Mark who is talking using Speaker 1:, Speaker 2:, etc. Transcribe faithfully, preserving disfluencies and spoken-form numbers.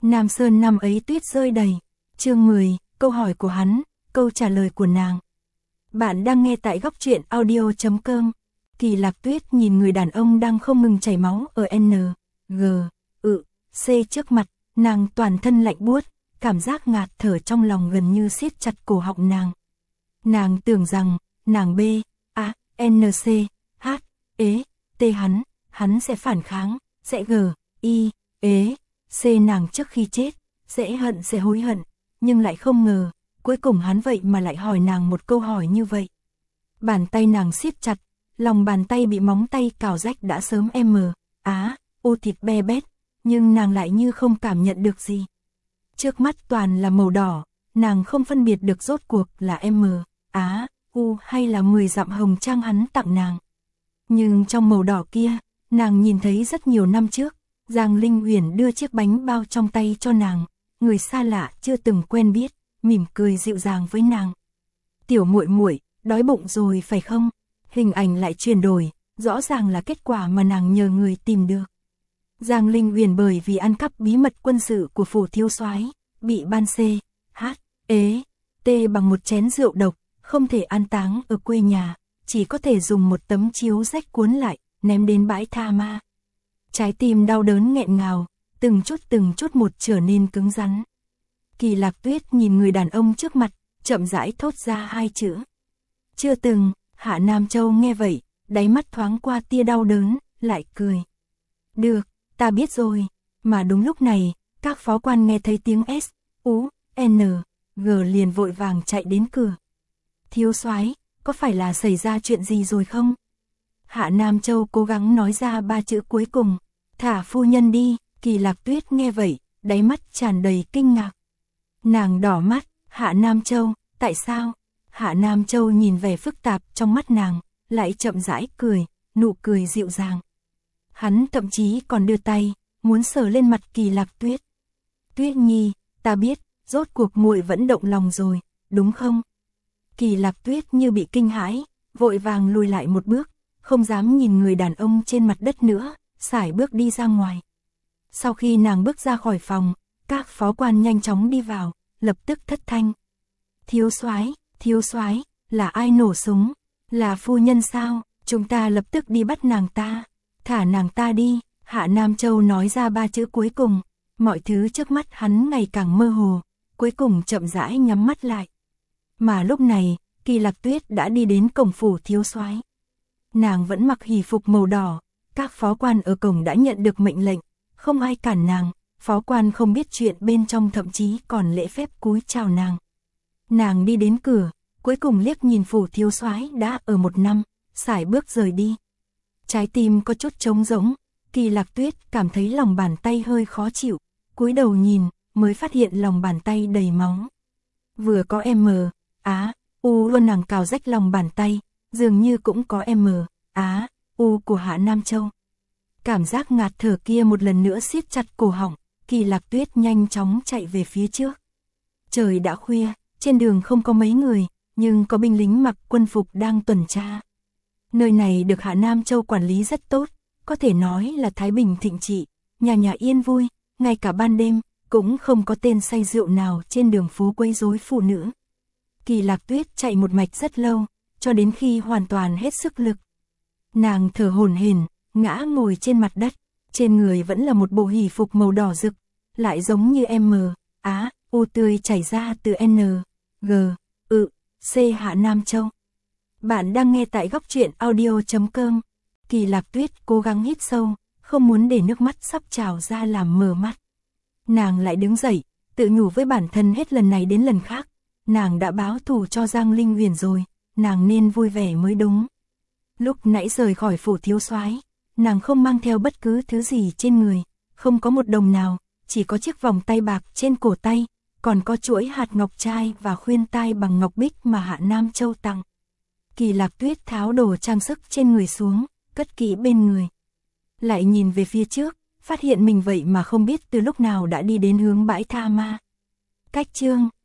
Speaker 1: Nam Sơn năm ấy tuyết rơi đầy. Chương mười, câu hỏi của hắn, câu trả lời của nàng. Bạn đang nghe tại góc truyện audio chấm com. Kỳ Lạc Tuyết nhìn người đàn ông đang không ngừng chảy máu ở N, G, ự, C trước mặt, nàng toàn thân lạnh buốt, cảm giác ngạt thở trong lòng gần như siết chặt cổ họng nàng. Nàng tưởng rằng, nàng B, A, N, C, H, ế, T hắn, hắn sẽ phản kháng, sẽ G, I, ế, C nàng trước khi chết, sẽ hận sẽ hối hận, nhưng lại không ngờ, cuối cùng hắn vậy mà lại hỏi nàng một câu hỏi như vậy. Bàn tay nàng siết chặt, lòng bàn tay bị móng tay cào rách đã sớm M, Á, U thịt be bét, nhưng nàng lại như không cảm nhận được gì. Trước mắt toàn là màu đỏ, nàng không phân biệt được rốt cuộc là M, Á, U hay là mười dặm hồng trang hắn tặng nàng. Nhưng trong màu đỏ kia, nàng nhìn thấy rất nhiều năm trước, Giang Linh Uyển đưa chiếc bánh bao trong tay cho nàng, người xa lạ chưa từng quen biết, mỉm cười dịu dàng với nàng. Tiểu muội muội, đói bụng rồi phải không? Hình ảnh lại chuyển đổi, rõ ràng là kết quả mà nàng nhờ người tìm được. Giang Linh Uyển bởi vì ăn cắp bí mật quân sự của phủ thiếu soái, bị ban C, H, ế, T bằng một chén rượu độc, không thể an táng ở quê nhà, chỉ có thể dùng một tấm chiếu rách cuốn lại, ném đến bãi tha ma. Trái tim đau đớn nghẹn ngào, từng chút từng chút một trở nên cứng rắn. Kỳ Lạc Tuyết nhìn người đàn ông trước mặt, chậm rãi thốt ra hai chữ. Chưa từng. Hạ Nam Châu nghe vậy, đáy mắt thoáng qua tia đau đớn, lại cười. Được, ta biết rồi. Mà đúng lúc này, các phó quan nghe thấy tiếng S, U, N, G liền vội vàng chạy đến cửa. Thiếu soái, có phải là xảy ra chuyện gì rồi không? Hạ Nam Châu cố gắng nói ra ba chữ cuối cùng. Thả phu nhân đi. Kỳ Lạc Tuyết nghe vậy, đáy mắt tràn đầy kinh ngạc. Nàng đỏ mắt. Hạ Nam Châu, tại sao? Hạ Nam Châu nhìn vẻ phức tạp trong mắt nàng, lại chậm rãi cười, nụ cười dịu dàng. Hắn thậm chí còn đưa tay, muốn sờ lên mặt Kỳ Lạc Tuyết. Tuyết Nhi, ta biết, rốt cuộc muội vẫn động lòng rồi, đúng không? Kỳ Lạc Tuyết như bị kinh hãi, vội vàng lùi lại một bước, không dám nhìn người đàn ông trên mặt đất nữa, sải bước đi ra ngoài. Sau khi nàng bước ra khỏi phòng, các phó quan nhanh chóng đi vào, lập tức thất thanh. Thiếu soái, thiếu soái, là ai nổ súng? Là phu nhân sao? Chúng ta lập tức đi bắt nàng ta. Thả nàng ta đi. Hạ Nam Châu nói ra ba chữ cuối cùng. Mọi thứ trước mắt hắn ngày càng mơ hồ, cuối cùng chậm rãi nhắm mắt lại. Mà lúc này, Kỳ Lạc Tuyết đã đi đến cổng phủ thiếu soái. Nàng vẫn mặc hỷ phục màu đỏ, các phó quan ở cổng đã nhận được mệnh lệnh, không ai cản nàng, phó quan không biết chuyện bên trong thậm chí còn lễ phép cúi chào nàng. Nàng đi đến cửa, cuối cùng liếc nhìn phủ thiếu soái đã ở một năm, sải bước rời đi. Trái tim có chút trống rỗng, Kỳ Lạc Tuyết cảm thấy lòng bàn tay hơi khó chịu, cúi đầu nhìn, mới phát hiện lòng bàn tay đầy máu. Vừa có M, Á, U luôn nàng cào rách lòng bàn tay, dường như cũng có M, Á, U của Hạ Nam Châu. Cảm giác ngạt thở kia một lần nữa siết chặt cổ họng, Kỳ Lạc Tuyết nhanh chóng chạy về phía trước. Trời đã khuya, trên đường không có mấy người, nhưng có binh lính mặc quân phục đang tuần tra. Nơi này được Hạ Nam Châu quản lý rất tốt, có thể nói là thái bình thịnh trị, nhà nhà yên vui, ngay cả ban đêm, cũng không có tên say rượu nào trên đường phố quấy rối phụ nữ. Kỳ Lạc Tuyết chạy một mạch rất lâu, cho đến khi hoàn toàn hết sức lực. Nàng thở hổn hển, ngã ngồi trên mặt đất, trên người vẫn là một bộ hỷ phục màu đỏ rực, lại giống như M, Á, U tươi chảy ra từ N, G, ự, C Hạ Nam Châu. Bạn đang nghe tại góc truyện audio chấm com. Kỳ Lạc Tuyết cố gắng hít sâu, không muốn để nước mắt sắp trào ra làm mờ mắt. Nàng lại đứng dậy, tự nhủ với bản thân hết lần này đến lần khác. Nàng đã báo thù cho Giang Linh Uyển rồi, nàng nên vui vẻ mới đúng. Lúc nãy rời khỏi phủ thiếu soái, nàng không mang theo bất cứ thứ gì trên người, không có một đồng nào, chỉ có chiếc vòng tay bạc trên cổ tay, còn có chuỗi hạt ngọc trai và khuyên tai bằng ngọc bích mà Hạ Nam Châu tặng. Kỳ Lạc Tuyết tháo đồ trang sức trên người xuống, cất kỹ bên người. Lại nhìn về phía trước, phát hiện mình vậy mà không biết từ lúc nào đã đi đến hướng bãi tha ma. Cách chương